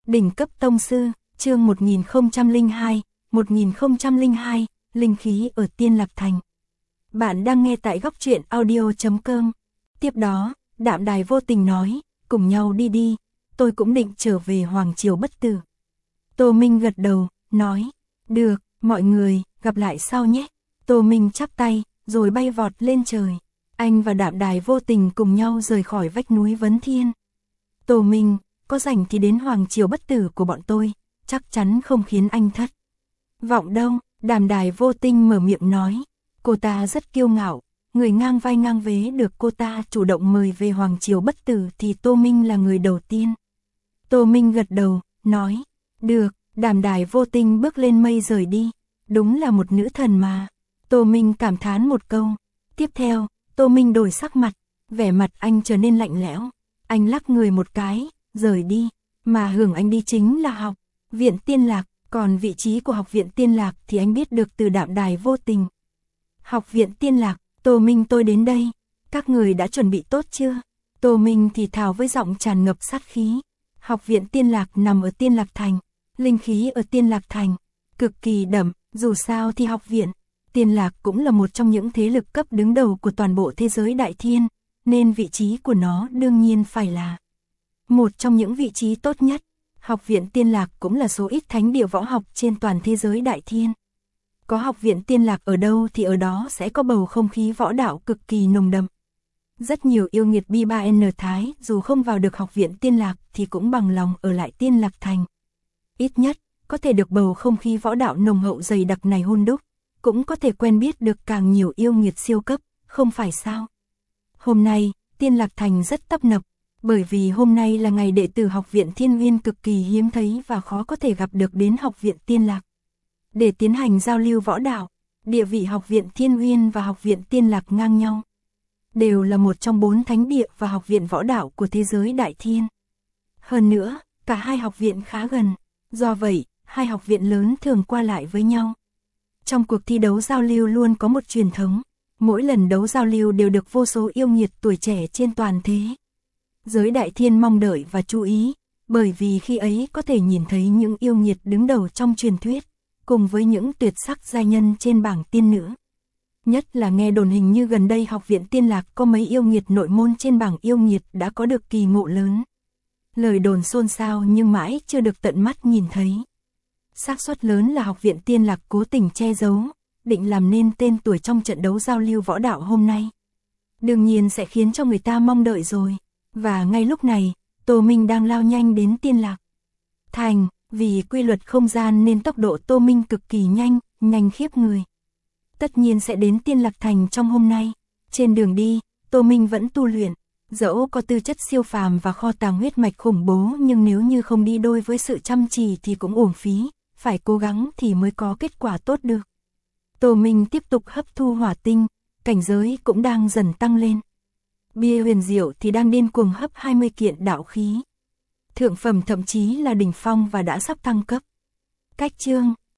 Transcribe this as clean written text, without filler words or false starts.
Đỉnh cấp tông sư, chương 1002, linh khí ở Tiên Lạc Thành. Bạn đang nghe tại góc truyện audio.com. Tiếp đó, Đạm Đài vô tình nói, cùng nhau đi đi, tôi cũng định trở về Hoàng Triều Bất Tử. Tô Minh gật đầu, nói, được, mọi người, gặp lại sau nhé. Tô Minh chắp tay, rồi bay vọt lên trời. Anh và Đạm Đài vô tình cùng nhau rời khỏi vách núi Vấn Thiên. Tô Minh, có rảnh thì đến Hoàng Triều Bất Tử của bọn tôi, chắc chắn không khiến anh thất vọng đâu. Đạm Đài vô tình mở miệng nói, cô ta rất kiêu ngạo, người ngang vai ngang vế được cô ta chủ động mời về Hoàng Triều Bất Tử thì Tô Minh là người đầu tiên. Tô Minh gật đầu, nói, được. Đạm Đài vô tình bước lên mây rời đi, đúng là một nữ thần mà. Tô Minh cảm thán một câu. Tiếp theo, Tô Minh đổi sắc mặt, vẻ mặt anh trở nên lạnh lẽo. Anh lắc người một cái, rời đi, mà hướng anh đi chính là Học viện Tiên Lạc, còn vị trí của Học viện Tiên Lạc thì anh biết được từ Đạm Đài vô tình. Học viện Tiên Lạc, Tô Minh tôi đến đây, các người đã chuẩn bị tốt chưa? Tô Minh thì thào với giọng tràn ngập sát khí. Học viện Tiên Lạc nằm ở Tiên Lạc Thành, linh khí ở Tiên Lạc Thành cực kỳ đậm, dù sao thì Học viện Tiên Lạc cũng là một trong những thế lực cấp đứng đầu của toàn bộ thế giới đại thiên, nên vị trí của nó đương nhiên phải là một trong những vị trí tốt nhất. Học viện Tiên Lạc cũng là số ít thánh địa võ học trên toàn thế giới đại thiên. Có Học viện Tiên Lạc ở đâu thì ở đó sẽ có bầu không khí võ đạo cực kỳ nồng đậm. Rất nhiều yêu nghiệt B3N Thái dù không vào được Học viện Tiên Lạc thì cũng bằng lòng ở lại Tiên Lạc Thành. Ít nhất, có thể được bầu không khí võ đạo nồng hậu dày đặc này hun đúc, cũng có thể quen biết được càng nhiều yêu nghiệt siêu cấp, không phải sao? Hôm nay, Tiên Lạc Thành rất tấp nập, bởi vì hôm nay là ngày đệ tử Học viện Thiên Nguyên cực kỳ hiếm thấy và khó có thể gặp được đến Học viện Tiên Lạc. Để tiến hành giao lưu võ đạo, địa vị Học viện Thiên Nguyên và Học viện Tiên Lạc ngang nhau. Đều là một trong 4 thánh địa và học viện võ đạo của thế giới đại thiên. Hơn nữa, cả hai học viện khá gần, do vậy, hai học viện lớn thường qua lại với nhau. Trong cuộc thi đấu giao lưu luôn có một truyền thống, mỗi lần đấu giao lưu đều được vô số yêu nghiệt tuổi trẻ trên toàn thế giới đại thiên mong đợi và chú ý, bởi vì khi ấy có thể nhìn thấy những yêu nghiệt đứng đầu trong truyền thuyết, cùng với những tuyệt sắc giai nhân trên bảng tiên nữ. Nhất là nghe đồn hình như gần đây Học viện Tiên Lạc có mấy yêu nghiệt nội môn trên bảng yêu nghiệt đã có được kỳ ngộ lớn. Lời đồn xôn xao nhưng mãi chưa được tận mắt nhìn thấy. Xác suất lớn là Học viện Tiên Lạc cố tình che giấu, định làm nên tên tuổi trong trận đấu giao lưu võ đạo hôm nay. Đương nhiên sẽ khiến cho người ta mong đợi rồi. Và ngay lúc này, Tô Minh đang lao nhanh đến Tiên Lạc Thành, vì quy luật không gian nên tốc độ Tô Minh cực kỳ nhanh, nhanh khiếp người. Tất nhiên sẽ đến Tiên Lạc Thành trong hôm nay. Trên đường đi, Tô Minh vẫn tu luyện, dẫu có tư chất siêu phàm và kho tàng huyết mạch khủng bố nhưng nếu như không đi đôi với sự chăm chỉ thì cũng uổng phí, phải cố gắng thì mới có kết quả tốt được. Tô Minh tiếp tục hấp thu hỏa tinh, cảnh giới cũng đang dần tăng lên. Bia huyền diệu thì đang điên cuồng hấp 20 kiện đạo khí. Thượng phẩm thậm chí là đỉnh phong và đã sắp thăng cấp. Cách chương